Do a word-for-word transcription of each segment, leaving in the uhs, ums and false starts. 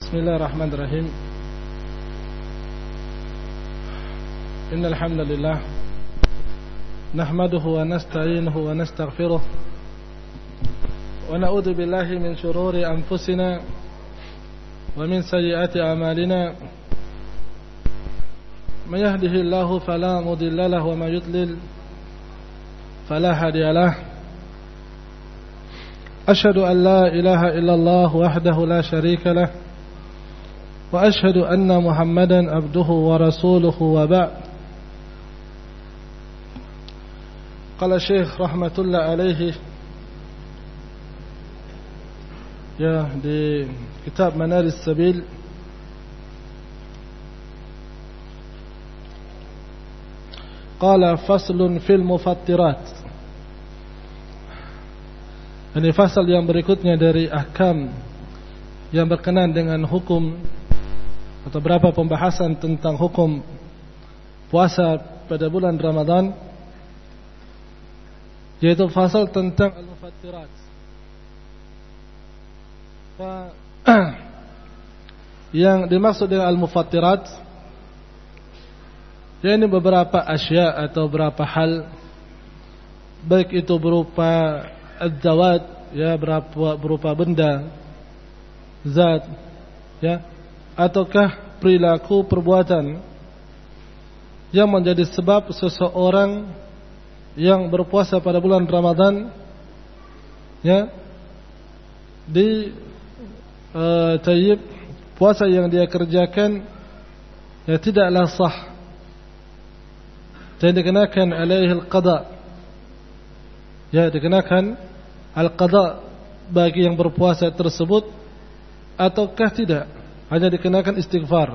Bismillahirrahmanirrahim. Innal hamdalillah nahmaduhu wa nasta'inuhu wa nastaghfiruh wa na'udzu billahi min shururi anfusina wa min sayyiati a'malina. May yahdihillahu fala mudilla lahu wa may yudlil fala hadiya lahu. Asyhadu an la ilaha illallah wahdahu la syarika lah wa asyhadu anna Muhammadan abduhu wa rasuluhu wa ba'd. Qala Syekh rahmatullah alaihi ya di kitab Manaris Sabil, qala faslun fil mufattirat. Ini fasal yang berikutnya dari ahkam yang berkenaan dengan hukum atau berapa pembahasan tentang hukum puasa pada bulan Ramadan, yaitu fasal tentang al-mufattirat. Yang dimaksud dengan al-mufattirat, yakni beberapa asya atau beberapa hal, baik itu berupa az-zawat, ya, berupa, berupa benda, zat, ya, ataukah perilaku perbuatan yang menjadi sebab seseorang yang berpuasa pada bulan Ramadan, ya, di uh, tayyib puasa yang dia kerjakan, ya, tidaklah sah dan dikenakan alaihi al-qada, ya, dikenakan al-qada bagi yang berpuasa tersebut, ataukah tidak, hanya dikenakan istighfar.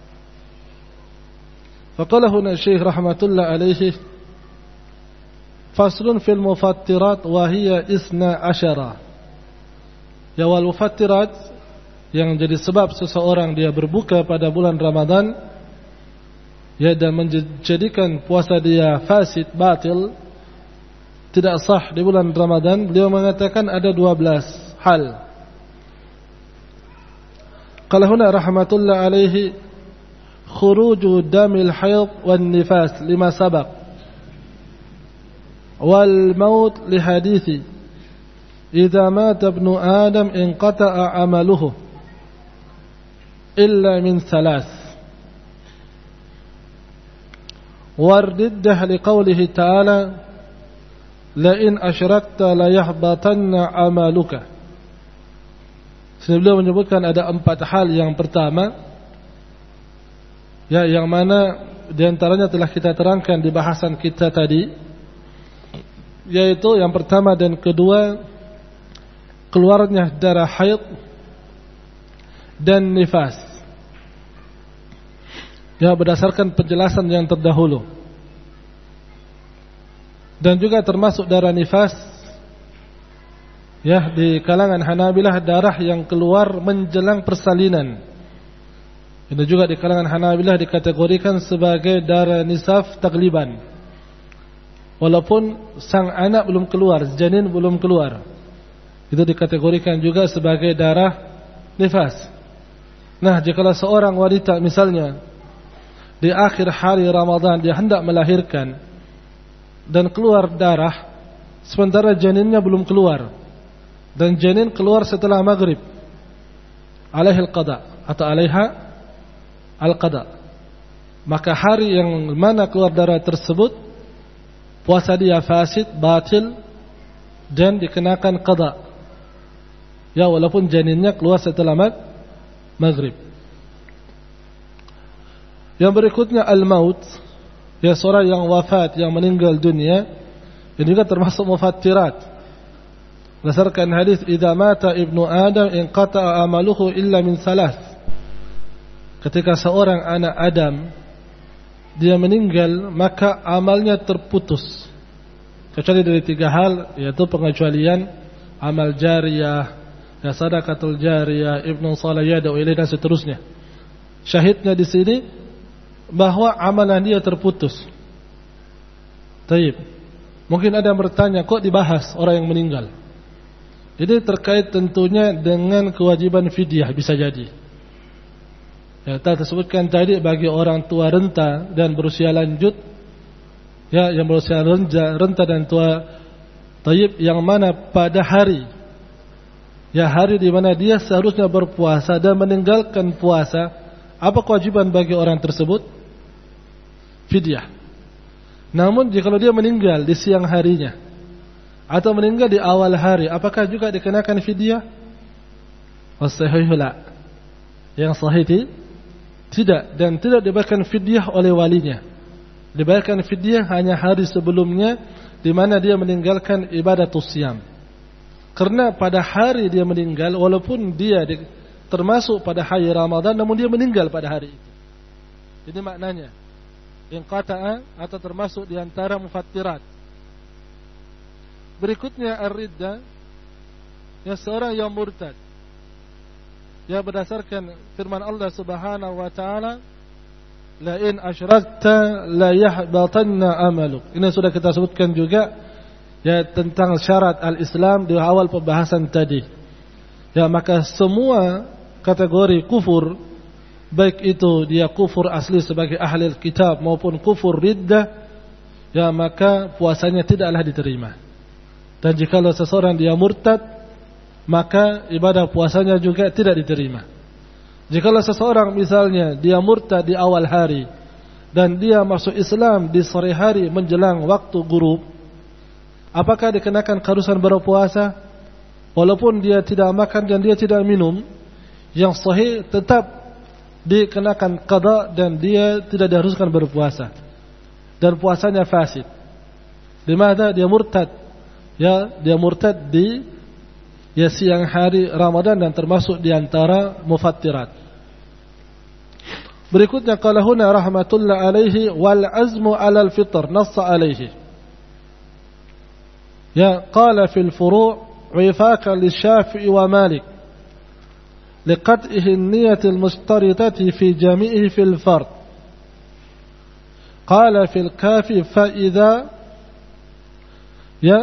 Faqala huna Syekh rahmatullah alaihi faslun fil mufattirat wa hiya isna asyara. Ya, wal mufattirat yang jadi sebab seseorang dia berbuka pada bulan Ramadan, ya, dan menjadikan puasa dia fasid, batil, tidak sah di bulan Ramadan. Beliau mengatakan ada dua belas hal. Qala huna rahmatullah alaihi khuruju damil hayd wan nifas lima sabaq wal maut li hadithi idza mata ibnu adam inqata'a amaluhu illa min thalath wardiddah liqawlihi ta'ala la in asyrakta la yahbatanna amaluka. Beliau menyebutkan ada empat hal. Yang pertama, ya, yang mana diantaranya telah kita terangkan di bahasan kita tadi, yaitu yang pertama dan kedua, keluarnya darah haid dan nifas, ya, berdasarkan penjelasan yang terdahulu. Dan juga termasuk darah nifas, ya, di kalangan Hanabilah darah yang keluar menjelang persalinan. Ini juga di kalangan Hanabilah dikategorikan sebagai darah nisaf tagliban, walaupun sang anak belum keluar, janin belum keluar, itu dikategorikan juga sebagai darah nifas. Nah, jika seorang wanita misalnya di akhir hari Ramadan dia hendak melahirkan dan keluar darah sementara janinnya belum keluar, dan janin keluar setelah maghrib, alaihi al-qada atau alaiha al-qada, maka hari yang mana keluar darah tersebut puasa dia fasid, batil, dan dikenakan qada, ya, walaupun janinnya keluar setelah maghrib. Yang berikutnya al-maut, ya, seorang yang wafat, yang meninggal dunia, ini juga termasuk mufattirat. Berdasarkan hadis idza mata ibnu adam inqata'a amaluhu illa min salas. Ketika seorang anak Adam dia meninggal, maka amalnya terputus kecuali dari tiga hal, yaitu pengecualian amal jariyah, ya, sedekatul jariyah, ibnu salih yad'u ilaih, dan seterusnya. Syahidnya di sini bahwa amalan dia terputus. Taib. Mungkin ada yang bertanya, kok dibahas orang yang meninggal? Jadi terkait tentunya dengan kewajiban fidyah, bisa jadi. Ya, telah disebutkan tadi bagi orang tua renta dan berusia lanjut, ya, yang berusia renta, renta dan tua, tayyib, yang mana pada hari, ya, hari di mana dia seharusnya berpuasa dan meninggalkan puasa, apa kewajiban bagi orang tersebut? Fidyah. Namun jika dia meninggal di siang harinya atau meninggal di awal hari, apakah juga dikenakan fidyah? As-sahihu la. Yang sahih tidak, dan tidak dibayarkan fidyah oleh walinya. Dibayarkan fidyah hanya hari sebelumnya di mana dia meninggalkan ibadatus siyam. Karena pada hari dia meninggal, walaupun dia di, termasuk pada hari Ramadan, namun dia meninggal pada hari itu. Ini maknanya inqata'a atau termasuk di antara mufattirat. Berikutnya ar-ridda, yang seorang yang murtad. Ya, berdasarkan firman Allah Subhanahu wa taala, la in asyrakta la yahbatanna amaluk. Ini sudah kita sebutkan juga, ya, tentang syarat al-Islam di awal pembahasan tadi. Ya, maka semua kategori kufur, baik itu dia kufur asli sebagai ahli kitab maupun kufur riddah, ya, maka puasanya tidaklah diterima. Dan jikalau seseorang dia murtad, maka ibadah puasanya juga tidak diterima. Jikalau seseorang misalnya dia murtad di awal hari dan dia masuk Islam di sore hari menjelang waktu ghurub, apakah dikenakan keharusan berpuasa? Walaupun dia tidak makan dan dia tidak minum, yang sahih tetap dikenakan qada dan dia tidak diharuskan berpuasa. Dan puasanya fasid. Di mana dia murtad? Ya, dia murtad di ya siang hari Ramadan dan termasuk di antara mufattirat. Berikutnya qala huna rahmatullah alaihi wal azmu alal fitr nassa alaihi. Ya, qala fil furu' wifaqan lisyafi'i wa malik liqat'ihi an-niyyati al-mushtaritati fi jami'ihi fil fard. Qala fil kafi fa idza ya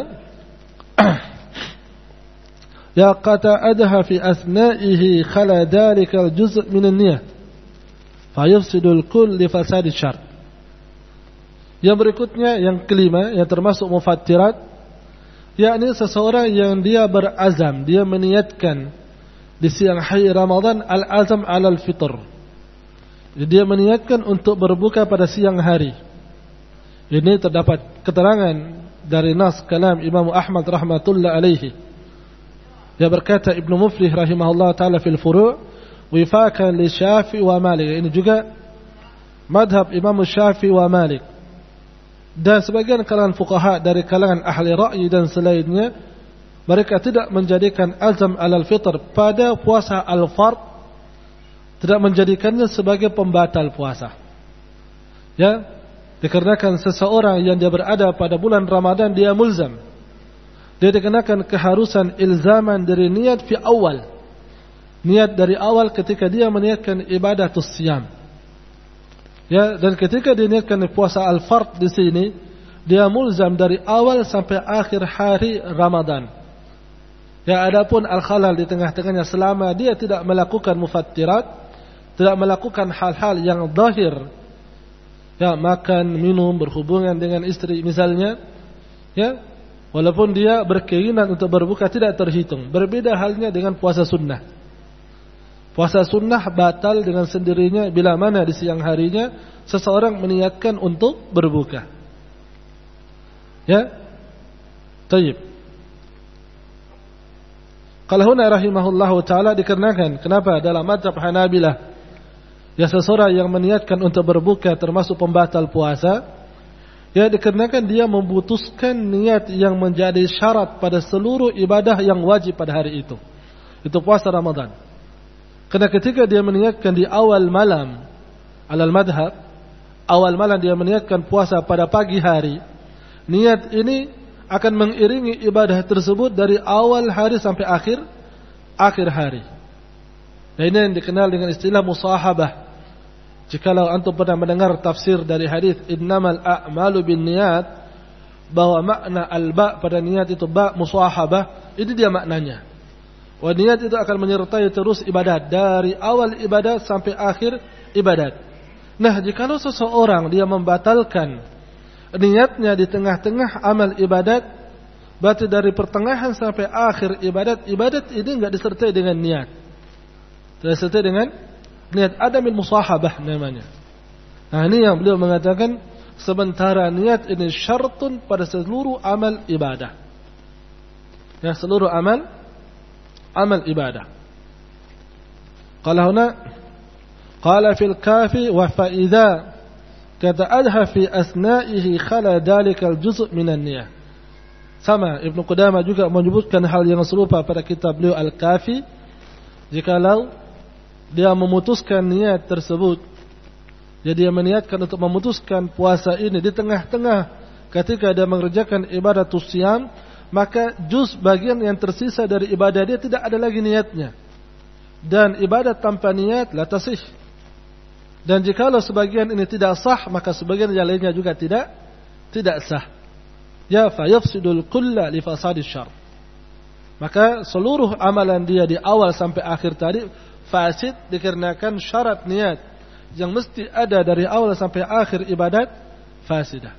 ya qata'adaha fi asna'ihi khala dhalika al-juz' min an-niyyah fa yufsidu al-kull li fasadi syar'. Yang berikutnya, yang kelima, yang termasuk mufattirat, yakni seseorang yang dia berazam, dia meniatkan di siang hari Ramadan al-azam alal fitr. Dia meniatkan untuk berbuka pada siang hari. Ini terdapat keterangan dari nas kalam Imam Ahmad rahmatullah alaihi. Dia berkata Ibnu Muflih rahimahullah taala fil furu' wifaqan li Syafi'i wa Malik. Ini juga madhab Imam Syafi'i wa Malik. Dan sebagian kalangan fuqaha dari kalangan ahli ra'yi dan selainnya, mereka tidak menjadikan azam alal fitr pada puasa al-fard, tidak menjadikannya sebagai pembatal puasa. Ya, dikarenakan seseorang yang dia berada pada bulan Ramadan dia mulzam. Dia dikenakan keharusan ilzaman dari niat fi awal. Niat dari awal ketika dia meniatkan ibadatus siyam. Ya, dan ketika diniatkan puasa al-fard di sini, dia mulzam dari awal sampai akhir hari Ramadan. Ya, adapun al-khalal di tengah-tengahnya selama dia tidak melakukan mufattirat, tidak melakukan hal-hal yang zahir, ya, makan, minum, berhubungan dengan istri misalnya, ya, walaupun dia berkeinginan untuk berbuka tidak terhitung. Berbeda halnya dengan puasa sunnah. Puasa sunnah batal dengan sendirinya bila mana di siang harinya seseorang meniatkan untuk berbuka. Ya, tayyib. Qala huna rahimahullahu taala, dikarenakan kenapa dalam mazhab Hanabilah ya seseorang yang meniatkan untuk berbuka termasuk pembatal puasa, ya, dikarenakan dia memutuskan niat yang menjadi syarat pada seluruh ibadah yang wajib pada hari itu. Itu puasa Ramadan. Karena ketika dia meniatkan di awal malam, alal madhab, awal malam dia meniatkan puasa pada pagi hari, niat ini akan mengiringi ibadah tersebut dari awal hari sampai akhir akhir hari. Dan ini yang dikenal dengan istilah musahabah. Jikalau antum pernah mendengar tafsir dari hadis innamal a'malu binniyat, bahwa makna al-ba pada niat itu ba musahabah, ini dia maknanya. Wa niat itu akan menyertai terus ibadat dari awal ibadat sampai akhir ibadat. Nah, jikalau seseorang dia membatalkan niatnya di tengah-tengah amal ibadat, berarti dari pertengahan sampai akhir ibadat, ibadat ini enggak disertai dengan niat. Tidak disertai dengan niat, adamil musahabah namanya. Nah, ini yang beliau mengatakan sementara niat ini syartun pada seluruh amal ibadah. Ya, seluruh amal amal ibadah. Qala huna qala fil kafi wa fa idza kata'adha fi asna'ihi khala dalika al-juz' min an-niyah. Sama Ibnu Qudamah juga menyebutkan hal yang serupa pada kitab beliau Al-Kafi. Jikalau dia memutuskan niat tersebut, jadi dia meniatkan untuk memutuskan puasa ini di tengah-tengah ketika dia mengerjakan ibadat siyam, maka juz bagian yang tersisa dari ibadah dia tidak ada lagi niatnya. Dan ibadat tanpa niat la tasih. Dan jikalau sebagian ini tidak sah, maka sebagian yang lainnya juga tidak tidak sah. Ya fa yafsidul kulla li fasadis syarr. Maka seluruh amalan dia di awal sampai akhir tadi fasid dikarenakan syarat niat yang mesti ada dari awal sampai akhir ibadat fasidah.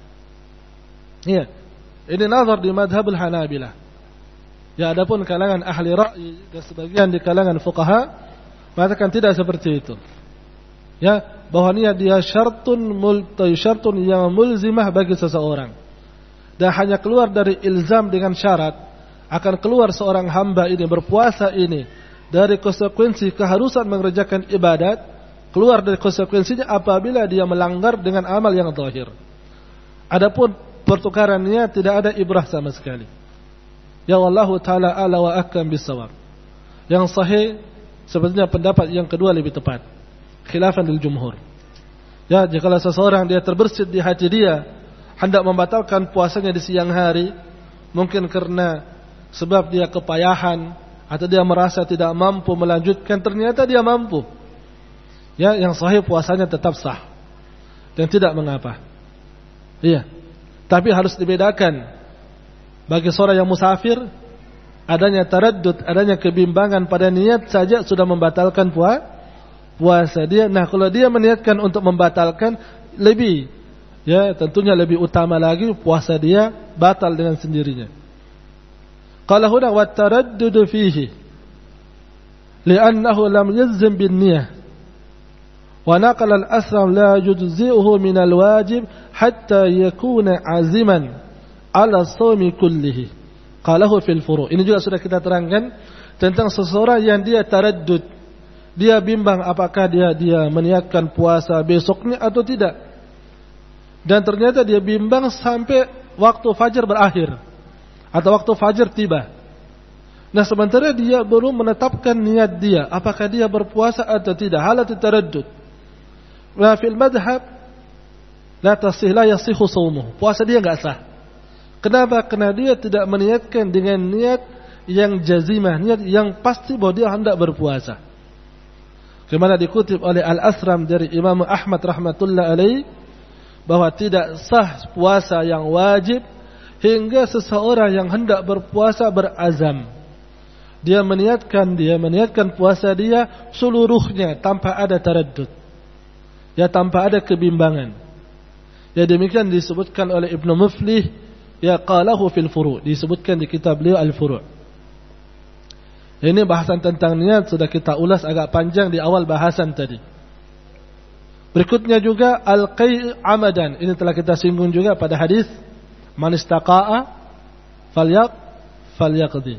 Iya. Ini nazar di madhabul Hanabilah. Ya, adapun kalangan ahli ra'yi dan sebagian di kalangan fuqaha mengatakan tidak seperti itu. Ya, bahwa niat dia syartun multai syartun yang mulzimah bagi seseorang. Dan hanya keluar dari ilzam dengan syarat, akan keluar seorang hamba ini berpuasa ini dari konsekuensi keharusan mengerjakan ibadat, keluar dari konsekuensinya apabila dia melanggar dengan amal yang zahir. Adapun pertukaran niat tidak ada ibrah sama sekali. Ya wallahu taala ala wa akam bisawab. Yang sahih sebenarnya pendapat yang kedua lebih tepat. Khilafan lil jumhur. Ya, jika seseorang dia terbersit di hati dia hendak membatalkan puasanya di siang hari, mungkin karena sebab dia kepayahan atau dia merasa tidak mampu melanjutkan, ternyata dia mampu. Ya, yang sahih puasanya tetap sah dan tidak mengapa. Iya. Tapi harus dibedakan bagi seorang yang musafir, adanya taraddud, adanya kebimbangan pada niat saja sudah membatalkan puasa puasa dia. Nah, kalau dia meniatkan untuk membatalkan, lebih ya tentunya lebih utama lagi puasa dia batal dengan sendirinya. Qala huna wa taraddud fihi li'annahu lam yazim bin niyah wa naqala al-asram la yujzi'uhu min al-wajib hatta yakuna aziman ala shaumi kullihi. Qalahu fil furu'. Ini juga sudah kita terangkan tentang seseorang yang dia taraddud, dia bimbang apakah dia dia meniatkan puasa besoknya atau tidak. Dan ternyata dia bimbang sampai waktu fajar berakhir atau waktu fajar tiba. Nah, sementara dia belum menetapkan niat dia apakah dia berpuasa atau tidak, halat taraddud. Wa fil madhab la tasih la yasihu shaumuhu. Puasa dia enggak sah. Kenapa? Karena dia tidak meniatkan dengan niat yang jazimah, niat yang pasti bahwa dia hendak berpuasa. Kemana dikutip oleh Al-Asram dari Imam Ahmad rahmatullah alaih bahwa tidak sah puasa yang wajib hingga seseorang yang hendak berpuasa berazam. Dia meniatkan, dia meniatkan puasa dia seluruhnya tanpa ada taraddud. Ya, tanpa ada kebimbangan. Ya, demikian disebutkan oleh Ibnu Muflih, ya qalahu fil furu', disebutkan di kitab beliau Al-Furu'. Ini bahasan tentang niat sudah kita ulas agak panjang di awal bahasan tadi. Berikutnya juga al-qai' amadan. Ini telah kita singgung juga pada hadis man istaqa'a falyaq falyaqdi.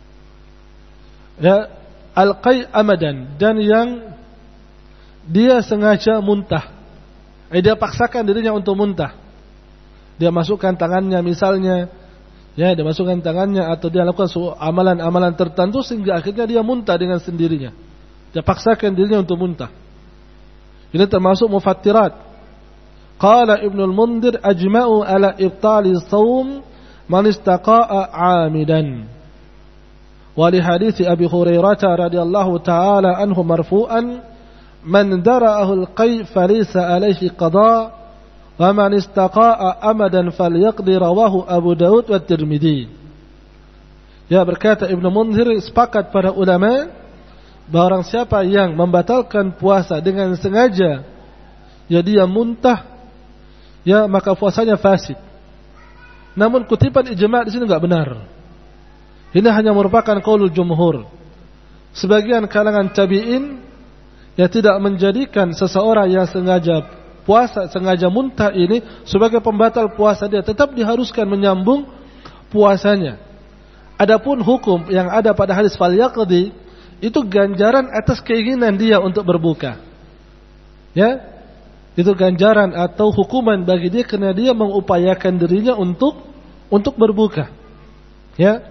Ya, al-qai' amadan, dan yang dia sengaja muntah. Eh, dia paksakan dirinya untuk muntah. Dia masukkan tangannya misalnya, ya, dia masukkan tangannya atau dia lakukan amalan-amalan tertentu sehingga akhirnya dia muntah dengan sendirinya. Dia paksakan dirinya untuk muntah. Ini termasuk mufattirat. Qala Ibnul Mundhir ajma'u ala ibtali shaum man istaqa'a 'amidan. Wa li hadits Abi Hurairah radhiyallahu ta'ala anhu marfu'an man dara'ahu al-qai' falaysa alayhi qada' wa man istaqa'a amadan falyaqdi rawahu Abu Daud wa Tirmidzi. Ya, berkata Ibnu Munzir, sepakat para ulama bahwa orang siapa yang membatalkan puasa dengan sengaja, ya dia muntah, ya maka puasanya fasid. Namun kutipan ijma' di sini enggak benar. Ini hanya merupakan qaulul jumhur. Sebagian kalangan tabi'in ya tidak menjadikan seseorang yang sengaja puasa, sengaja muntah ini sebagai pembatal puasa dia, tetap diharuskan menyambung puasanya. Adapun hukum yang ada pada hadis fal yaqdi itu ganjaran atas keinginan dia untuk berbuka. Ya, itu ganjaran atau hukuman bagi dia karena dia mengupayakan dirinya untuk untuk berbuka. Ya.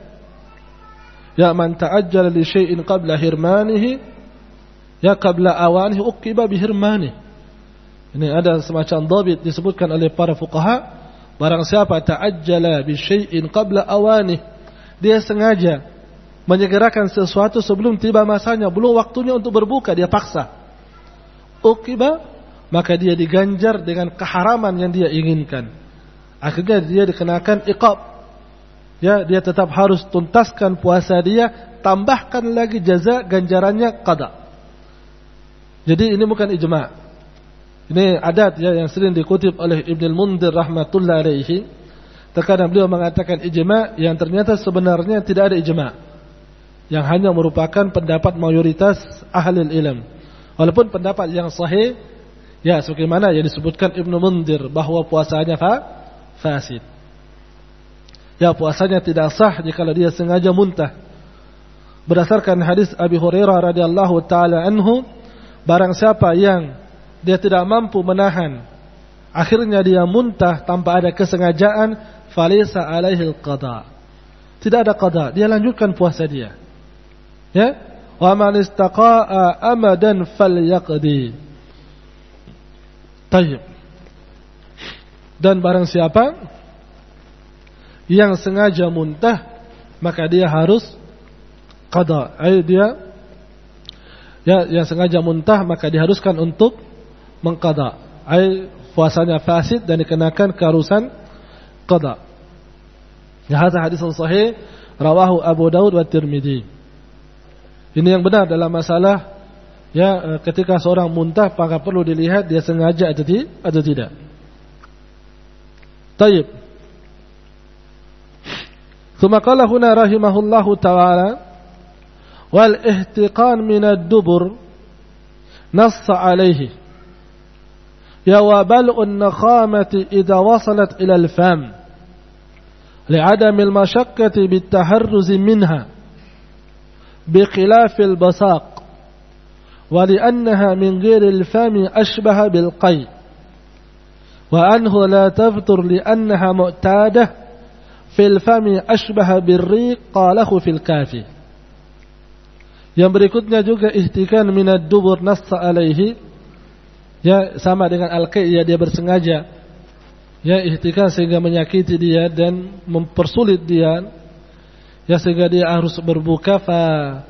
Ya man ta'ajjala li syai'in qabla hirmanihi ya qabla awanihi uqiba bihirmanihi. Ini ada semacam dhabit disebutkan oleh para fuqaha, barang siapa ta'ajjala bi syai'in qabla awanihi, dia sengaja menyegerakan sesuatu sebelum tiba masanya, belum waktunya untuk berbuka, dia paksa. Uqiba, maka dia diganjar dengan keharaman yang dia inginkan. Akhirnya dia dikenakan iqab. Ya, dia tetap harus tuntaskan puasa dia, tambahkan lagi jaza ganjarannya qada. Jadi ini bukan ijma'. Ini adat ya yang sering dikutip oleh Ibnu Munzir rahmatullah alaihi. Terkadang beliau mengatakan ijma' yang ternyata sebenarnya tidak ada ijma', yang hanya merupakan pendapat mayoritas ahli ilm. Walaupun pendapat yang sahih, ya sebagaimana yang disebutkan Ibnu Munzir bahwa puasanya fa, fasid. Ya, puasanya tidak sah jika dia sengaja muntah. Berdasarkan hadis Abi Hurairah radhiyallahu taala anhu, barang siapa yang dia tidak mampu menahan, akhirnya dia muntah tanpa ada kesengajaan, falaysa alaihi al-qada. Tidak ada qada, dia lanjutkan puasa dia. Ya? Wa man istaqa'a amadan falyaqdi. Tayyib. Dan barang siapa yang sengaja muntah, maka dia harus qada. Ai dia ya yang sengaja muntah maka diharuskan untuk mengqada. Ai puasanya fasid dan dikenakan keharusan qada. Ya, hadis hadis sahih rawahu Abu Daud wa Tirmidzi. Ini yang benar dalam masalah ya ketika seorang muntah maka perlu dilihat dia sengaja atau tidak. Tayyib. Tsumma qala huna rahimahullahu ta'ala wal ihtiqan min ad-dubur nassa alayhi ya wa bal'un nakhamati idza wasalat ila al-fam li'adam al-mashaqqati bit-taharruz minha bikhilaf al-basaq wa li'annaha min ghairi al-fam ashbaha bil-qay wa anhu la taftur li'annaha mu'tadah fil fami ashbaha bir-riq qalahu fil kafi. Yang berikutnya juga ihtikan minad dubur nassa alaihi, ya sama dengan al-qai, ya dia bersengaja ya ihtikan sehingga menyakiti dia dan mempersulit dia ya sehingga dia harus berbuka, fa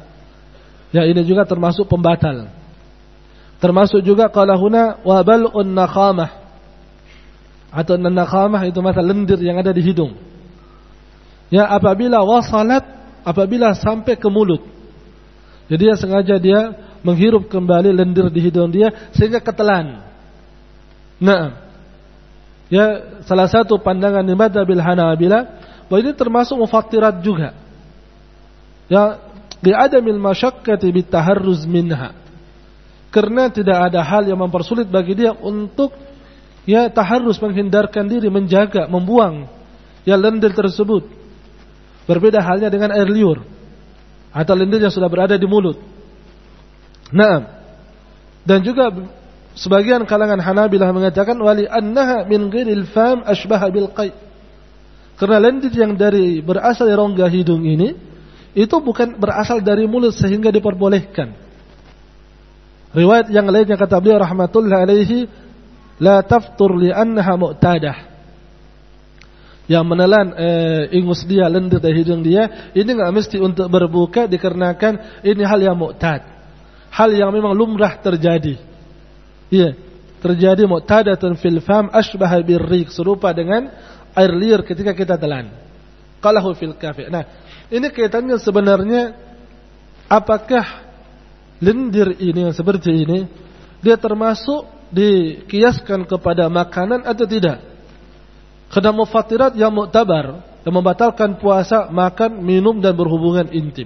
ya ini juga termasuk pembatal. Termasuk juga qala huna wa bal'un nakhamah, atau nakhamah itu masa lendir yang ada di hidung. Ya apabila wasalat, apabila sampai ke mulut. Jadi dia sengaja dia menghirup kembali lendir di hidung dia sehingga ketelan. Nah, ya salah satu pandangan di madzhabil Hanabilah bahwa ini termasuk mufattirat juga. Ya bi'adamil masyaqqati bitaharruz minha. Karena tidak ada hal yang mempersulit bagi dia untuk ya taharruz, menghindarkan diri, menjaga, membuang ya lendir tersebut. Berbeda halnya dengan air liur atau lendir yang sudah berada di mulut. Naam. Dan juga sebagian kalangan Hanabilah mengatakan wali annaha min ghairil fam ashbaha bil qay. Karena lendir yang dari berasal dari rongga hidung ini itu bukan berasal dari mulut sehingga diperbolehkan. Riwayat yang lainnya kata beliau rahmatullah alaihi la taftur li annaha mu'tadah. Yang menelan eh, ingus dia, lendir dari hidung dia, ini enggak mesti untuk berbuka dikarenakan ini hal yang mu'tad. Hal yang memang lumrah terjadi. Iya, terjadi mu'tadatun fil fam ashbaha birriq, serupa dengan air liur ketika kita telan. Qalahu fil kafi. Nah, Ini kaitannya sebenarnya apakah lendir ini yang seperti ini dia termasuk dikiaskan kepada makanan atau tidak? Karena mufattirat yang muktabar yang membatalkan puasa, makan, minum dan berhubungan intim.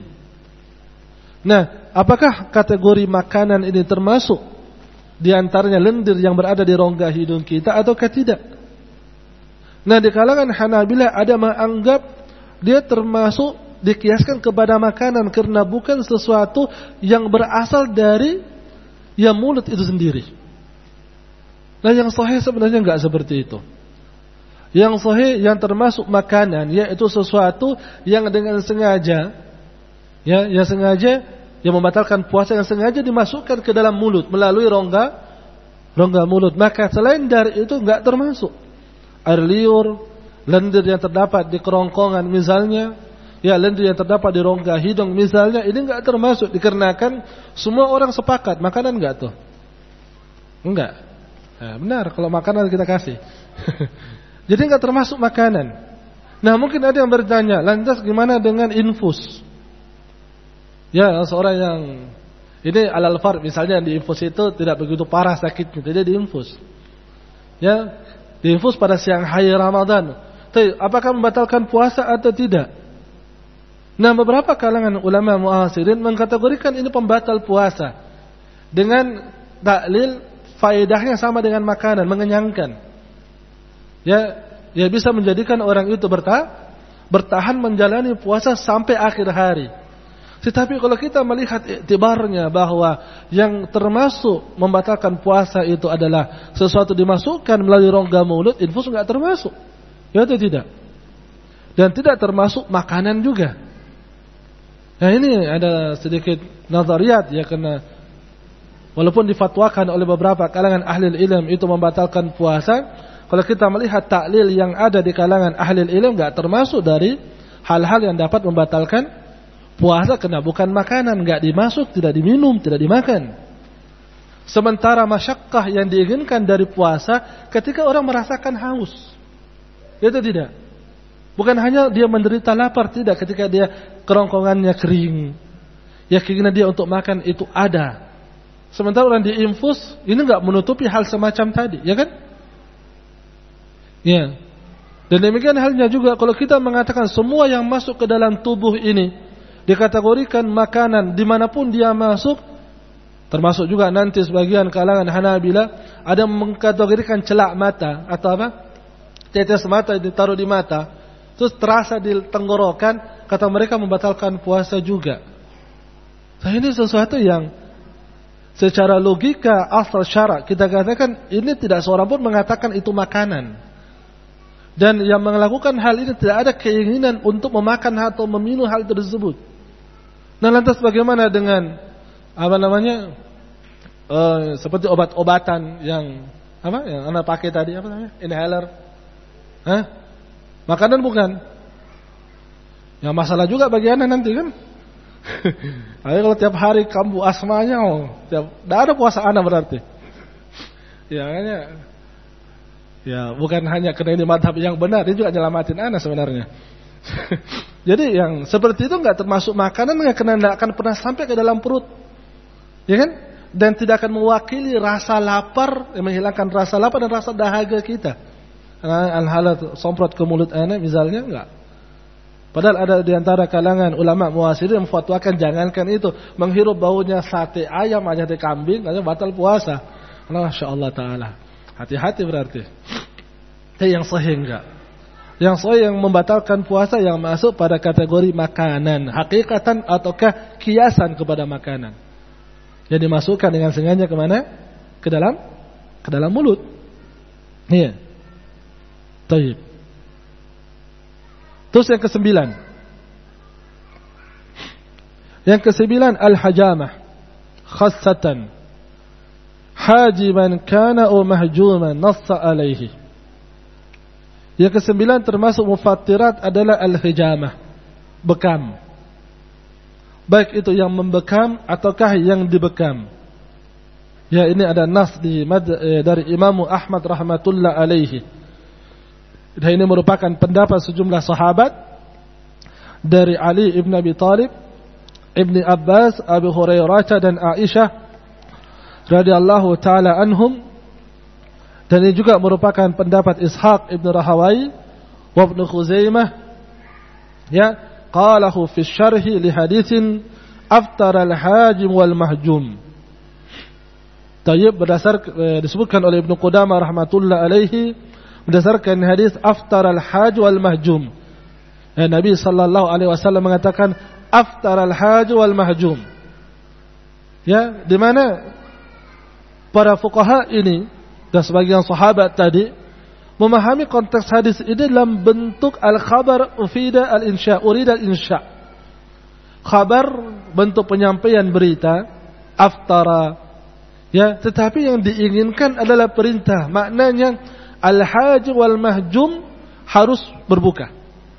Nah, apakah kategori makanan ini termasuk di antaranya lendir yang berada di rongga hidung kita ataukah tidak? Nah, di kalangan Hanabilah ada menganggap dia termasuk dikiaskan kepada makanan karena bukan sesuatu yang berasal dari ya mulut itu sendiri. Nah, yang sahih sebenarnya enggak seperti itu. Yang sahih yang termasuk makanan yaitu sesuatu yang dengan sengaja ya, yang sengaja yang membatalkan puasa, yang sengaja dimasukkan ke dalam mulut melalui rongga rongga mulut. Maka selain dari itu enggak termasuk. Air liur, lendir yang terdapat di kerongkongan misalnya, ya lendir yang terdapat di rongga hidung misalnya, ini enggak termasuk dikarenakan semua orang sepakat makanan enggak tuh? Enggak. Nah, benar kalau makanan kita kasih. Jadi enggak termasuk makanan. Nah, mungkin ada yang bertanya, lantas gimana dengan infus? Ya, seorang yang ini alal fard misalnya di infus itu tidak begitu parah sakitnya, jadi diinfus. Ya, diinfus pada siang hari Ramadan. Tapi apakah membatalkan puasa atau tidak? Nah, beberapa kalangan ulama mu'asirin mengkategorikan ini pembatal puasa dengan taklil faedahnya sama dengan makanan, mengenyangkan. Ya, ya bisa menjadikan orang itu bertahan, bertahan menjalani puasa sampai akhir hari. Tetapi kalau kita melihat iktibarnya bahwa yang termasuk membatalkan puasa itu adalah sesuatu dimasukkan melalui rongga mulut, infus enggak termasuk. Ya atau tidak? Dan tidak termasuk makanan juga. Nah, ini ada sedikit nazariat ya, karena walaupun difatwakan oleh beberapa kalangan ahli ilm itu membatalkan puasa, kalau kita melihat taklil yang ada di kalangan ahli ilm enggak termasuk dari hal-hal yang dapat membatalkan puasa, karena bukan makanan, enggak dimasuk, tidak diminum, tidak dimakan. Sementara masyakkah yang diinginkan dari puasa ketika orang merasakan haus. Itu tidak. Bukan hanya dia menderita lapar, tidak, ketika dia kerongkongannya kering. Ya, keinginan dia untuk makan itu ada. Sementara orang diinfus, ini enggak menutupi hal semacam tadi, ya kan? Ya. Dan demikian halnya juga kalau kita mengatakan semua yang masuk ke dalam tubuh ini dikategorikan makanan dimanapun dia masuk, termasuk juga nanti sebagian kalangan Hanabilah ada mengkategorikan celak mata atau apa, tetes mata ditaruh di mata terus terasa di tenggorokan, kata mereka membatalkan puasa juga. Nah, ini sesuatu yang secara logika asal syarak kita katakan ini tidak seorang pun mengatakan itu makanan, dan yang melakukan hal ini tidak ada keinginan untuk memakan atau meminum hal tersebut. Nah, lantas bagaimana dengan apa namanya uh, seperti obat-obatan yang apa yang anda pakai tadi, apa namanya, inhaler, Hah? Makanan bukan? Ya masalah juga bagi anda nanti kan. Ayo kalau tiap hari kambuh asmanya, oh, tiap, tidak ada puasa anda berarti. Ya hanya, ya bukan hanya karena ini madhab yang benar, ini juga nyelamatin anda sebenarnya. Jadi yang seperti itu enggak termasuk makanan, enggak, karena enggak akan pernah sampai ke dalam perut, ya kan? Dan tidak akan mewakili rasa lapar, menghilangkan rasa lapar dan rasa dahaga kita. Al-halat somprot ke mulut anak misalnya, enggak. Padahal ada di antara kalangan ulama mu'asirin yang memfatwakan jangankan itu, menghirup baunya sate ayam aja, sate kambing aja batal puasa. Masya Allah Ta'ala. Hati-hati berarti. Tapi yang sahih enggak. Yang sahih yang membatalkan puasa yang masuk pada kategori makanan, hakikatan ataukah kiasan kepada makanan, yang dimasukkan dengan sengaja kemana? Ke dalam, ke dalam mulut. Iya. Taib. Terus yang kesembilan. Yang kesembilan al-hajamah khassatan hajiman kana au mahjuman nassa alaihi. Yang kesembilan termasuk mufattirat adalah al-hijamah, bekam. Baik itu yang membekam ataukah yang dibekam. Ya, ini ada nas di, dari Imam Ahmad rahmatullah alaihi. Dan ini merupakan pendapat sejumlah sahabat dari Ali ibn Abi Thalib, Ibni Abbas, Abu Hurairah dan Aisyah radhiyallahu taala anhum, dan ini juga merupakan pendapat Ishaq ibn Rahawai wa Ibnu Khuzaimah, ya, qalahu fi syarhi li haditsin aftara al-hajim wal mahjum. Tayyib, berdasar eh, disebutkan oleh Ibnu Qudamah rahmatullah alaihi berdasarkan hadis aftara al-haj wal mahjum. Ya, Nabi sallallahu alaihi wasallam mengatakan aftara al-haj wal mahjum. Ya, di mana para fuqaha ini dan sebagian sahabat tadi memahami konteks hadis ini dalam bentuk al-khabar ufida al-insya, urida al-insya. Khabar bentuk penyampaian berita, aftara, ya, tetapi yang diinginkan adalah perintah. Maknanya al-haj wal mahjum harus berbuka.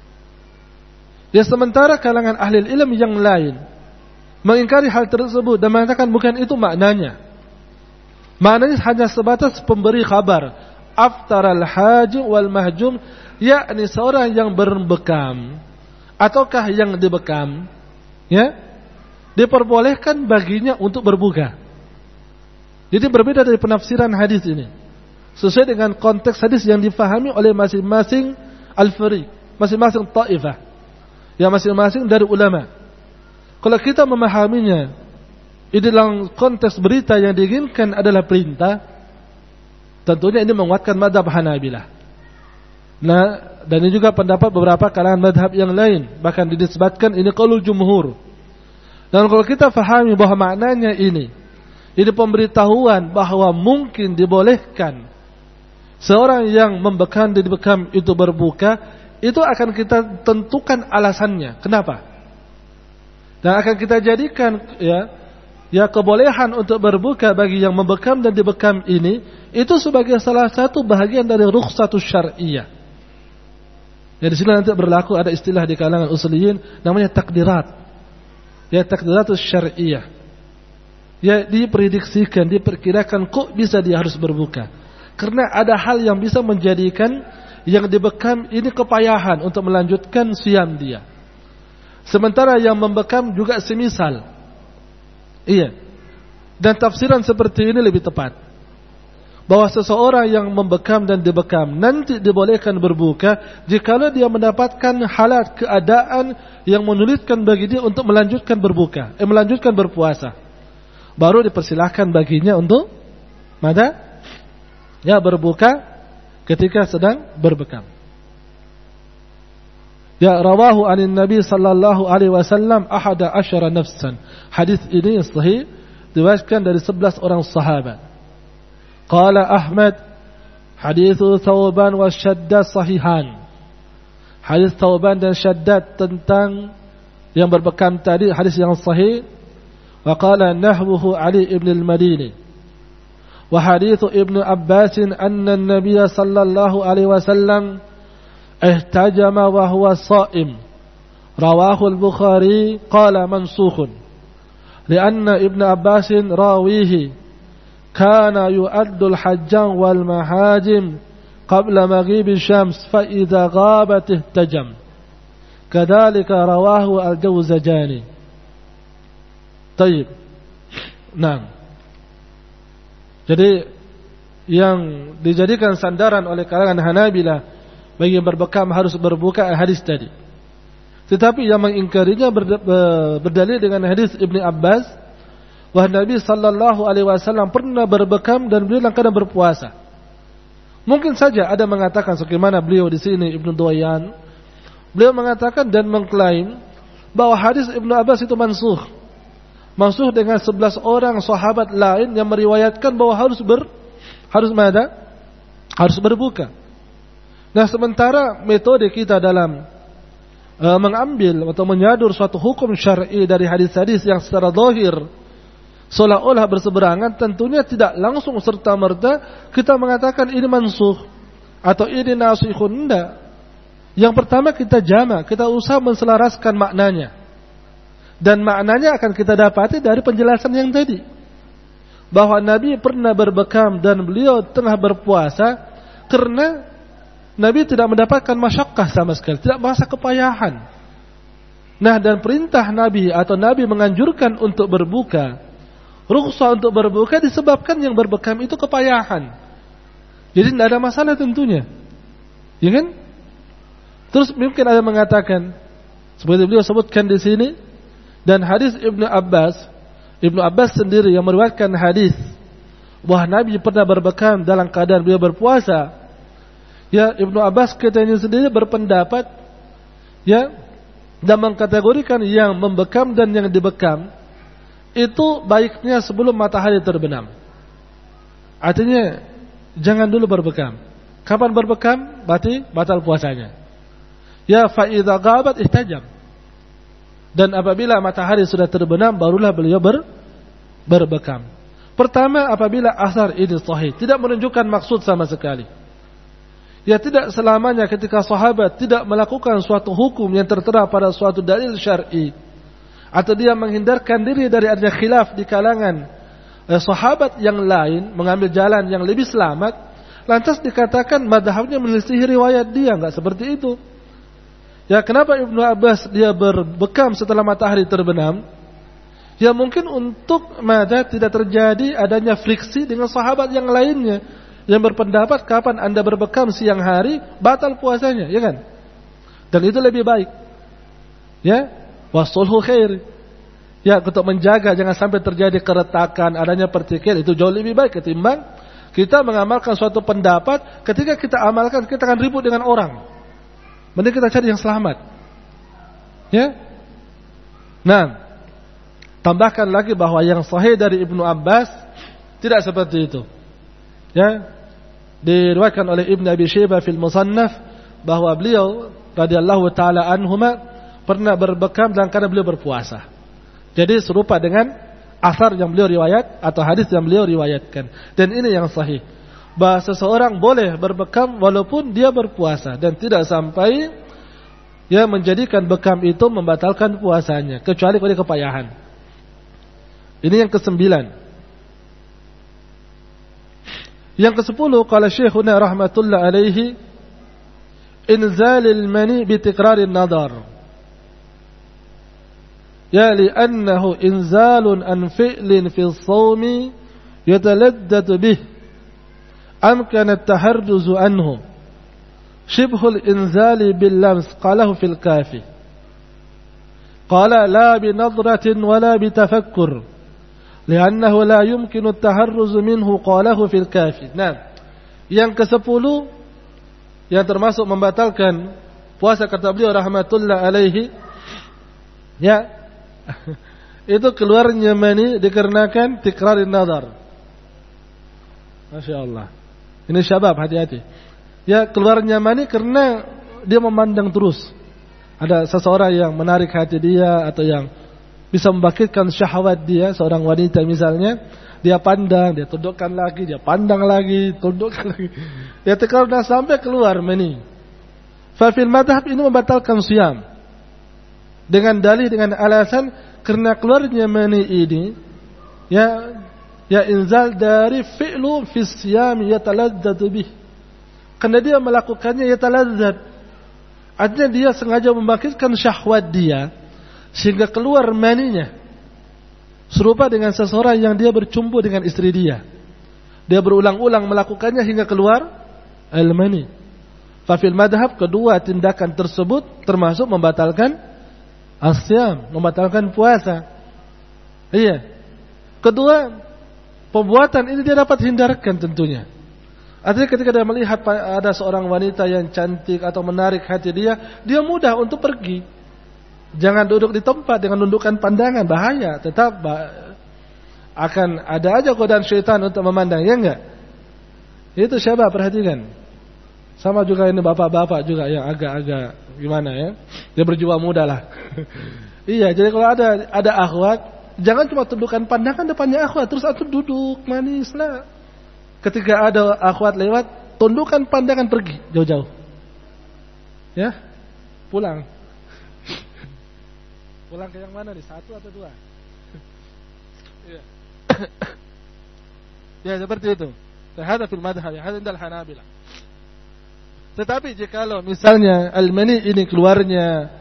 Ya, sementara kalangan ahli ilmu yang lain mengingkari hal tersebut dan mengatakan bukan itu maknanya. Maknanya hanya sebatas pemberi kabar. Aftaral haj wal mahjum, yakni seorang yang berbekam ataukah yang dibekam, ya, diperbolehkan baginya untuk berbuka. Jadi berbeda dari penafsiran hadis ini, sesuai dengan konteks hadis yang difahami oleh masing-masing al-fariq, masing-masing taifah, ya, masing-masing dari ulama. Kalau kita memahaminya ini dalam konteks berita yang diinginkan adalah perintah, tentunya ini menguatkan mazhab Hanabilah. Nah, dan ini juga pendapat beberapa kalangan mazhab yang lain, bahkan dinisbatkan ini qaulul jumhur. Dan kalau kita fahami bahwa maknanya ini, ini pemberitahuan bahwa mungkin dibolehkan seorang yang membekam dan dibekam itu berbuka, itu akan kita tentukan alasannya. Kenapa? Dan akan kita jadikan, ya, ya, kebolehan untuk berbuka bagi yang membekam dan dibekam ini itu sebagai salah satu bahagian dari rukhsatus syar'iyyah. Ya, di sini nanti berlaku ada istilah di kalangan usuliyin namanya takdirat. Ya, takdiratus syar'iyyah. Ya, diprediksikan, diperkirakan kok bisa dia harus berbuka. Karena ada hal yang bisa menjadikan yang dibekam ini kepayahan untuk melanjutkan siam dia. Sementara yang membekam juga semisal. Iya. Dan tafsiran seperti ini lebih tepat. Bahwa seseorang yang membekam dan dibekam nanti dibolehkan berbuka jikalau dia mendapatkan halat keadaan yang menyulitkan bagi dia untuk melanjutkan berbuka, eh melanjutkan berpuasa. Baru dipersilahkan baginya untuk mana? Ya, berbuka ketika sedang berbekam. Ya, rawahu anin Nabi sallallahu alaihi wasallam ahada asyara nafsan. Hadis ini sahih, diriwayatkan dari sebelas orang sahabat. Qala Ahmad, hadithu Thawban wa Shaddad sahihan. Hadis Thawban dan Shaddad tentang yang berbekam tadi hadis yang sahih. Wa qala nahwuhu Ali ibn al-Madini. Wa hadithu Ibnu Abbas anna an-nabiy sallallahu alaihi wasallam احتجم وهو صائم رواه البخاري قال منسوخ لأن ابن عباس راويه كان يؤد الحجام والمحاجم قبل مغيب الشمس فإذا غابت احتجم كذلك رواه الجوزجاني. طيب. Nah, jadi yang dijadikan sandaran oleh kalangan Hanabilah bagi yang berbekam harus berbuka hadis tadi. Tetapi yang mengingkarinya berdalil dengan hadis Ibni Abbas bahwa Nabi sallallahu alaihi wasallam pernah berbekam dan beliau dalam keadaan berpuasa. Mungkin saja ada mengatakan sebagaimana beliau di sini Ibnu Duwaiyan, beliau mengatakan dan mengklaim bahwa hadis Ibnu Abbas itu mansukh. Mansukh dengan sebelas orang sahabat lain yang meriwayatkan bahwa harus ber harus mana? Harus berbuka. Nah, sementara metode kita dalam uh, mengambil atau menyadur suatu hukum syar'i dari hadis-hadis yang secara zahir seolah-olah berseberangan, tentunya tidak langsung serta-merta kita mengatakan ini mansukh atau ini nasikhun. Tidak. Yang pertama kita jamak, kita usaha menselaraskan maknanya. Dan maknanya akan kita dapati dari penjelasan yang tadi. Bahwa Nabi pernah berbekam dan beliau tengah berpuasa karena Nabi tidak mendapatkan masyakkah sama sekali, tidak merasa kepayahan. Nah, dan perintah Nabi atau Nabi menganjurkan untuk berbuka, rukhsah untuk berbuka disebabkan yang berbekam itu kepayahan. Jadi tidak ada masalah tentunya. Ya kan? Terus mungkin ada yang mengatakan seperti beliau sebutkan di sini, dan hadis Ibnu Abbas, Ibnu Abbas sendiri yang meriwayatkan hadis bahwa Nabi pernah berbekam dalam keadaan beliau berpuasa. Ya, Ibnu Abbas katanya sendiri berpendapat, ya, dan mengkategorikan yang membekam dan yang dibekam itu baiknya sebelum matahari terbenam. Artinya jangan dulu berbekam. Kapan berbekam? Berarti batal puasanya. Ya, fa idza ghabat ihtajam. Dan apabila matahari sudah terbenam barulah beliau ber, berbekam. Pertama, apabila asar ini sahih, tidak menunjukkan maksud sama sekali. Ya, tidak selamanya ketika sahabat tidak melakukan suatu hukum yang tertera pada suatu dalil syar'i, atau dia menghindarkan diri dari adanya khilaf di kalangan eh, sahabat yang lain, mengambil jalan yang lebih selamat, lantas dikatakan madhabnya menyelisihi riwayat dia. Enggak seperti itu. Ya, kenapa Ibnu Abbas dia berbekam setelah matahari terbenam? Ya, mungkin untuk mada tidak terjadi adanya friksi dengan sahabat yang lainnya yang berpendapat kapan anda berbekam siang hari batal puasanya, ya kan? Dan itu lebih baik. Ya, wasulhu khair. Ya, untuk menjaga jangan sampai terjadi keretakan, adanya pertikaian, itu jauh lebih baik ketimbang kita mengamalkan suatu pendapat, ketika kita amalkan kita akan ribut dengan orang. Mending kita cari yang selamat. Ya. Nah, tambahkan lagi bahwa yang sahih dari Ibnu Abbas tidak seperti itu. Ya. Diriwayatkan oleh Ibnu Abi Syaibah fil Musannaf bahwa beliau radhiyallahu taala anhuma pernah berbekam dan karena beliau berpuasa. Jadi serupa dengan asar yang beliau riwayat atau hadis yang beliau riwayatkan. Dan ini yang sahih, bahwa seseorang boleh berbekam walaupun dia berpuasa dan tidak sampai ya menjadikan bekam itu membatalkan puasanya, kecuali kalau kepayahan. Ini yang kesembilan. Yang kesepuluh, qala Syekhuna rahmatullah alaihi, inzalil mani bitikrarin nadar. Ya, li'annahu inzalun an fi'lin fi as-sawmi yataladdadu bih amkana at-taharruzu anhu shibhul inzali bil lams qalahu fil kafi. Qala la bi nadratin wala bi tafakkur li'annahu la yumkinu at-taharruzu minhu qalahu fil kafi. Nah, yang kesepuluh yang termasuk membatalkan puasa kata beliau rahmatullah alaihi, ya, itu keluarnya mani dikarenakan tikrarin nadar. Masya Allah. Ini syabab, hati-hati. Ya, keluarnya mani karena dia memandang terus. Ada seseorang yang menarik hati dia atau yang bisa membangkitkan syahwat dia, seorang wanita misalnya, dia pandang, dia tundukkan lagi, dia pandang lagi, tundukkan lagi. Ya, karena sampai keluar mani. Fa fil madhab ini membatalkan siyam. Dengan dalih, dengan alasan karena keluarnya mani ini ya ya inzal dari fi'lu fi siyam yatalazzatu bih. Karena dia melakukannya yatalazzat. Artinya dia sengaja membangkitkan syahwat dia sehingga keluar maninya. Serupa dengan seseorang yang dia bercumbu dengan istri dia. Dia berulang-ulang melakukannya hingga keluar al-mani. Fa fil madhab kedua tindakan tersebut termasuk membatalkan asyam, membatalkan puasa. Iya. Kedua, perbuatan ini dia dapat hindarkan tentunya. Artinya ketika dia melihat ada seorang wanita yang cantik atau menarik hati dia, dia mudah untuk pergi. Jangan duduk di tempat dengan nundukkan pandangan, bahaya. Tetap akan ada aja godaan syaitan untuk memandang, ya enggak? Itu siapa? Perhatikan. Sama juga ini bapak-bapak juga yang agak-agak gimana ya, dia berjiwa muda lah. Iya, jadi kalau ada ada akhwat, jangan cuma tundukkan pandangan depannya akhwat terus aku duduk manis lah. Ketika ada akhwat lewat, tundukkan pandangan, pergi jauh-jauh. Ya, pulang. Pulang ke yang mana nih? Satu atau dua? Iya. Ya, seperti itu. Hadza fil madhhab, hadza indal Hanabilah. Tetapi jikalau misalnya al-mani ini keluarnya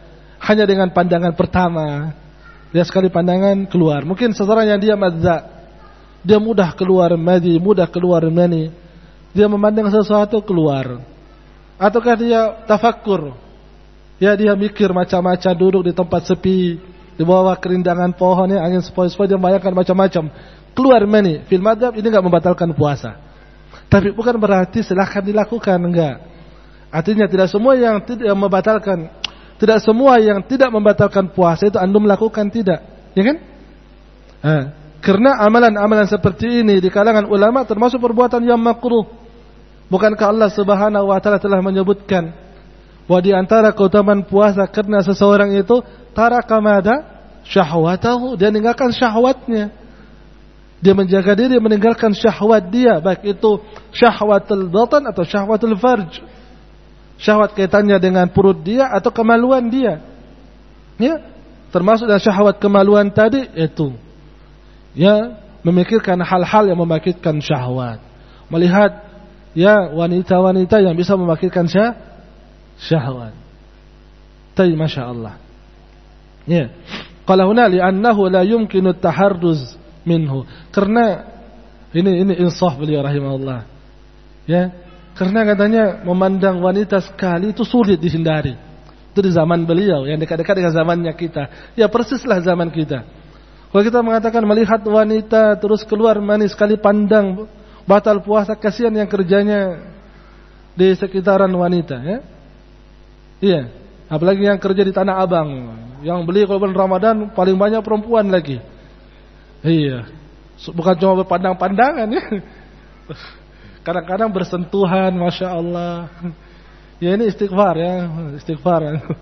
hanya dengan pandangan pertama, dia sekali pandangan keluar. Mungkin seseorang yang dia madza, dia mudah keluar madi, mudah keluar mani, dia memandang sesuatu keluar. Ataukah dia tafakkur, ya dia mikir macam-macam, duduk di tempat sepi, di bawah kerindangan pohon, ya, angin sepoi-sepoi, dia membayangkan macam-macam, keluar mani. Fil madzhab ini enggak membatalkan puasa. Tapi bukan berarti silahkan dilakukan, enggak. Artinya tidak semua yang tidak membatalkan, tidak semua yang tidak membatalkan puasa itu antum lakukan, tidak, ya kan? Nah, karena amalan-amalan seperti ini di kalangan ulama termasuk perbuatan yang makruh. Bukankah Allah Subhanahu wa taala telah menyebutkan bahwa di antara keutamaan puasa karena seseorang itu taraka mada syahwatahu, dia meninggalkan syahwatnya. Dia menjaga diri meninggalkan syahwat dia, baik itu syahwatul batan atau syahwatul farj. Syahwat kaitannya dengan perut dia atau kemaluan dia. Ya, termasuk dalam syahwat kemaluan tadi itu, ya, memikirkan hal-hal yang membangkitkan syahwat. Melihat, ya, wanita-wanita yang bisa membangkitkan syah, syahwat. Tapi Masya Allah. Ya. Qala huna li'annahu la yumkinu at-taharruz minhu. Karena ini ini insaf beliau rahimahullah. Ya, karena katanya memandang wanita sekali itu sulit dihindari. Itu di zaman beliau yang dekat-dekat dengan zamannya kita. Ya persislah zaman kita. Kalau kita mengatakan melihat wanita terus keluar mani sekali pandang batal puasa, kasihan yang kerjanya di sekitaran wanita, ya. Iya, apalagi yang kerja di Tanah Abang, yang beli kalau bulan Ramadan paling banyak perempuan lagi. Iya, bukan cuma berpandang-pandangan, ya. Kadang-kadang bersentuhan, Masya Allah. Ya ini istighfar, ya, istighfar.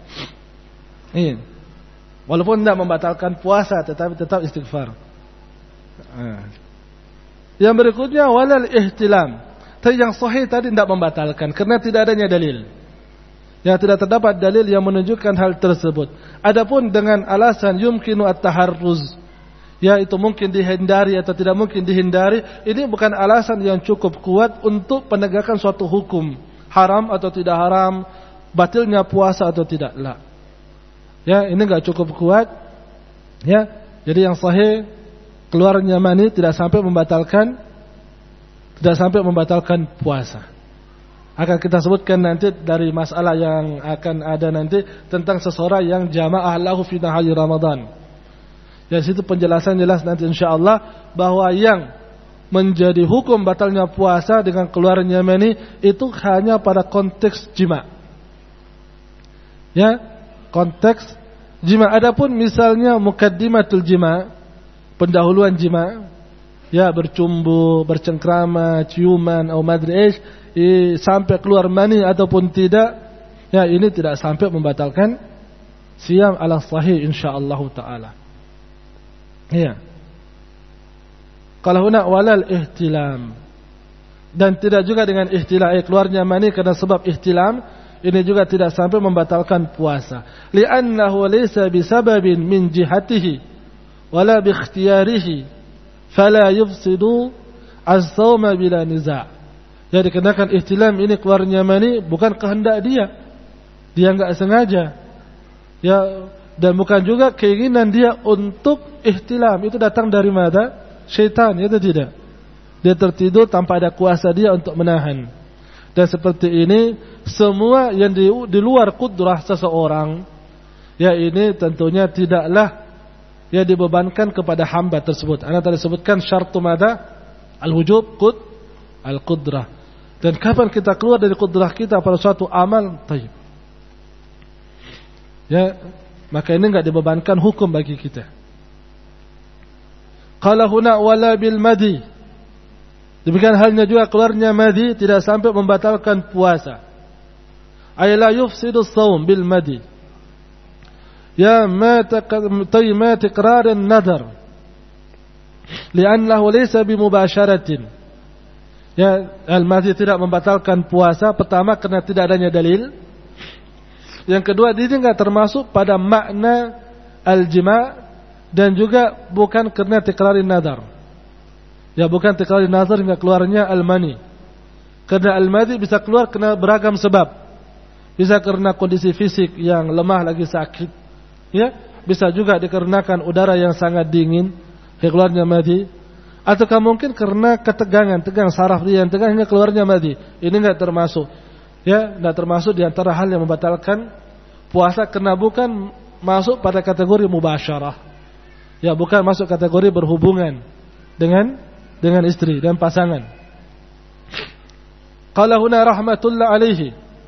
Iya. Walaupun tidak membatalkan puasa, tetapi tetap istighfar. Yang berikutnya walal ihtilam. Tapi yang sahih tadi tidak membatalkan karena tidak adanya dalil. Ya, tidak terdapat dalil yang menunjukkan hal tersebut. Adapun dengan alasan yumkinu at-taharruz, ya itu mungkin dihindari atau tidak mungkin dihindari, ini bukan alasan yang cukup kuat untuk penegakan suatu hukum haram atau tidak haram, batilnya puasa atau tidak. La. Ya, ini enggak cukup kuat. Ya, jadi yang sahih keluarnya mani tidak sampai membatalkan tidak sampai membatalkan puasa. Akan kita sebutkan nanti dari masalah yang akan ada nanti tentang seseorang yang jamaah lahu fi nahari Ramadan. Ya, situ penjelasan jelas nanti insyaallah bahwa yang menjadi hukum batalnya puasa dengan keluarnya mani itu hanya pada konteks jima. Ya, konteks jima. Adapun misalnya mukaddimatul jima, pendahuluan jima, ya bercumbu, bercengkrama, ciuman atau madri eh, sampai keluar mani ataupun tidak, ya ini tidak sampai membatalkan siam ala sahih insyaallah taala. Ya. Kalau huna walal ihtilam, dan tidak juga dengan ihtilam, eh, keluarnya mani karena sebab ihtilam, ini juga tidak sampai membatalkan puasa. Li'annahu laysa bisababin min jihatihi wala bi ikhtiyarihi fala yufsidu as-sawma bila niza'. Jadi dikarenakan ihtilam ini keluarnya mani bukan kehendak dia. Dia enggak sengaja. Ya, dan bukan juga keinginan dia untuk ihtilam. Itu datang dari mana? Syaitan, itu tidak. Dia tertidur tanpa ada kuasa dia untuk menahan. Dan seperti ini semua yang di, di luar kudrah seseorang, ya ini tentunya tidaklah ya dibebankan kepada hamba tersebut. Anda tadi sebutkan syartu mada al-wujub qud al-qudrah. Dan kapan kita keluar dari kudrah kita pada suatu amal, tayyib. Ya, maka ini enggak dibebankan hukum bagi kita. Qala huna wala bil madi. Demikian halnya juga keluarnya madi tidak sampai membatalkan puasa. Ay la yufsidu as-shaum bil madi. Ya ma taqma tiqrar an-nadar. Li'annahu laysa bimubasharatin. Ya, al-madi tidak membatalkan puasa, pertama karena tidak adanya dalil. Yang kedua, dia enggak termasuk pada makna al-jima' dan juga bukan karena tiqrarin nadar. Ya, bukan tiqrarin nadar hingga keluarnya al-mani. Karena al-madi bisa keluar karena beragam sebab. Bisa karena kondisi fisik yang lemah lagi sakit, Ya, bisa juga dikarenakan udara yang sangat dingin keluarnya madhi, ataukah mungkin karena ketegangan, tegang saraf dia yang tegang hingga keluarnya madhi. Ini enggak termasuk. Ya, enggak termasuk di antara hal yang membatalkan puasa karena bukan masuk pada kategori mubasyarah. Ya, bukan masuk kategori berhubungan dengan dengan istri dan pasangan. Qala huna rahmatullah alaihi.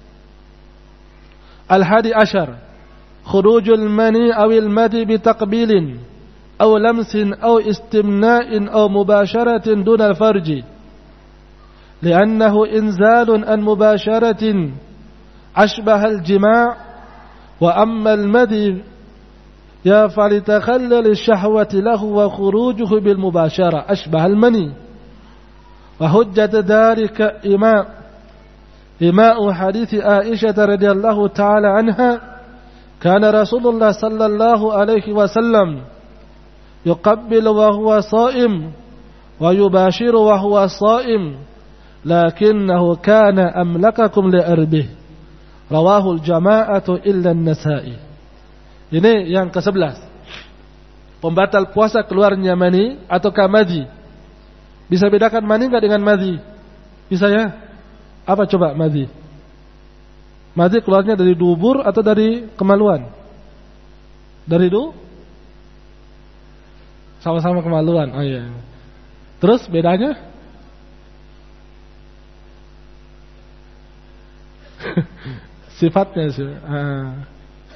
Al-hadi ashar. Khurujul mani awil madi bitaqbilin aw lamsin aw istimna'in aw mubasharatin dunal farji. Li'annahu inzalun an mubasharatin ashbahal jima' wa amma al-madi ya falitakhallal ash-shahwati lahu wa khurujuhu bil mubashara ashbahal mani. Wa hujjat dhalika ima' ima'u hadits Aisyah radhiyallahu ta'ala anha. كان رسول الله صلى الله عليه وسلم يقبل وهو صائم ويباشر وهو صائم لكنه كان أملككم لأربه رواه الجماعة إلا النسائي. Ini yang ke sebelas. Pembatal puasa keluarnya mani ataukah madhi. Bisa bedakan mani enggak dengan madhi? Bisa ya? Apa coba madhi? Madhi keluarnya dari dubur atau dari kemaluan? Dari du? Sama-sama kemaluan. Oh iya. Terus bedanya? Sifatnya sih. Ah.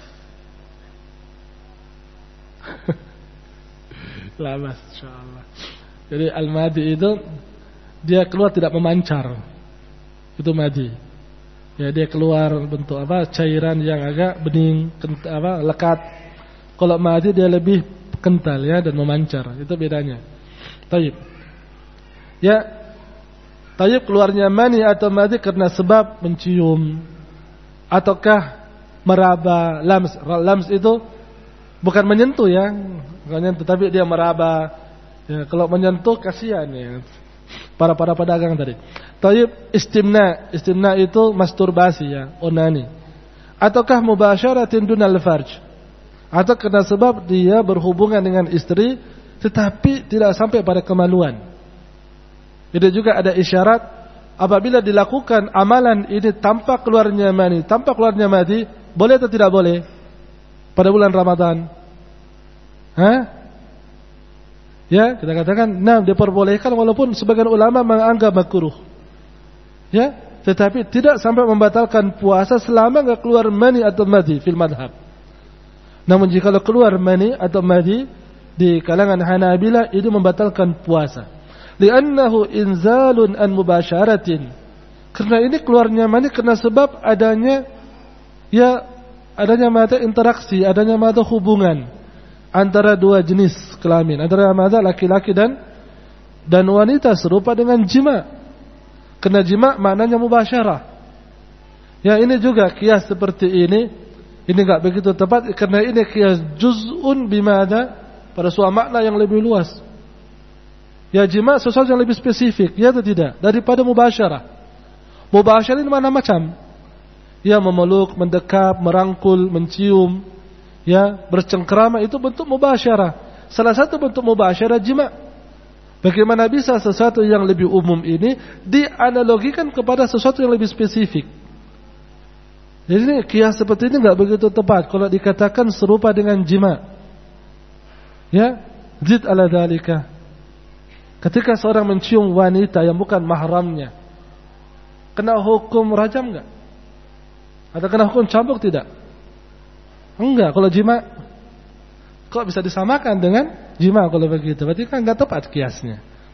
Lama, insyaallah. Jadi al-madhi itu dia keluar tidak memancar. Itu madhi. Ya, dia keluar bentuk apa? Cairan yang agak bening, kent, apa? lekat. Kalau madhi dia lebih kental ya dan memancar. Itu bedanya. Taib. Ya. Taib keluarnya mani atau madhi karena sebab mencium ataukah meraba. Lams, lams itu bukan menyentuh ya, bukan menyentuh, tapi dia meraba. Ya, kalau menyentuh kasihan ya. Para para pedagang tadi. Taib istimna, istimna itu masturbasi ya, onani. Ataukah mubasyaratin dunal farj? Atau karena sebab dia berhubungan dengan istri tetapi tidak sampai pada kemaluan. Itu juga ada isyarat apabila dilakukan amalan ini tanpa keluarnya mani, tanpa keluarnya madhi, boleh atau tidak boleh? Pada bulan Ramadan. Hah? Ya, kita katakan, nah diperbolehkan walaupun sebagian ulama menganggap makruh. Ya, tetapi tidak sampai membatalkan puasa selama enggak keluar mani atau madhi fil madhab. Namun jika keluar mani atau madhi di kalangan Hanabilah itu membatalkan puasa. Li'annahu inzalun an mubasyaratin. Karena ini keluarnya mani karena sebab adanya ya adanya mata interaksi, adanya mata hubungan antara dua jenis kelamin, antara mata laki-laki dan dan wanita serupa dengan jima. Karena jima maknanya mubasyarah. Ya, ini juga kias seperti ini, ini enggak begitu tepat karena ini kias juz'un bimada pada suatu makna yang lebih luas. Ya, jima sesuatu yang lebih spesifik, ya atau tidak? Daripada mubasyarah. Mubasyarah ini mana macam? Ya, memeluk, mendekap, merangkul, mencium, ya, bercengkrama itu bentuk mubasyarah. Salah satu bentuk mubasyarah jima. Bagaimana bisa sesuatu yang lebih umum ini dianalogikan kepada sesuatu yang lebih spesifik? Jadi ini kias seperti ini enggak begitu tepat kalau dikatakan serupa dengan jima. Ya, zid ala dzalika. Ketika seorang mencium wanita yang bukan mahramnya, kena hukum rajam enggak? Atau kena hukum cambuk tidak? Enggak, kalau jima kok bisa disamakan dengan jima kalau begitu? Berarti kan enggak tepat kiasnya.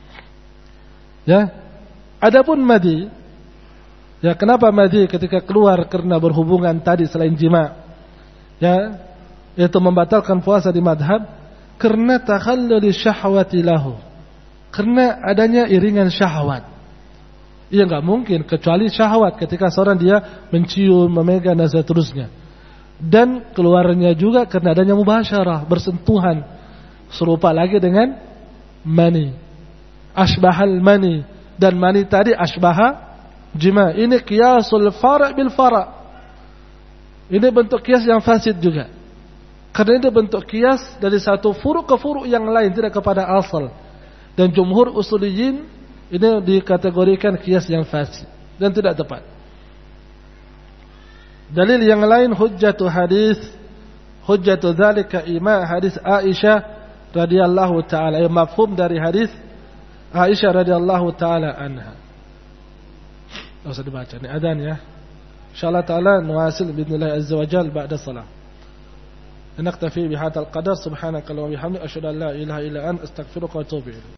Ya. Adapun madhi, ya kenapa madhi ketika keluar karena berhubungan tadi selain jima? Ya, itu membatalkan puasa di madhab karena takhalluli syahwati lahu. Karena adanya iringan syahwat. Ia enggak mungkin kecuali syahwat ketika seorang dia mencium, memegang dan seterusnya. Dan keluarnya juga karena adanya mubasyarah, bersentuhan, serupa lagi dengan mani, ashbahal mani, dan mani tadi ashbaha jima. Ini qiyasul fara' bil fara'. Ini bentuk qiyas yang fasid juga. Karena itu bentuk kias dari satu furu' ke furu' yang lain, tidak kepada asal. Dan jumhur usuliyin ini dikategorikan kias yang fasid dan tidak tepat. Dalil yang lain hujjatu hadis, hujjatu dzalika ima hadis Aisyah radhiyallahu taala, yang mafhum dari hadis Aisyah radhiyallahu taala anha. Tidak usah dibaca, ini adzan ya. Insyaallah taala nuwasil باذنillah azza wajalla ba'da salat. نكتفي بهذا القدر سبحانك اللهم وبحمدك أشهد أن لا إله إلا أنت أستغفرك وأتوب إليك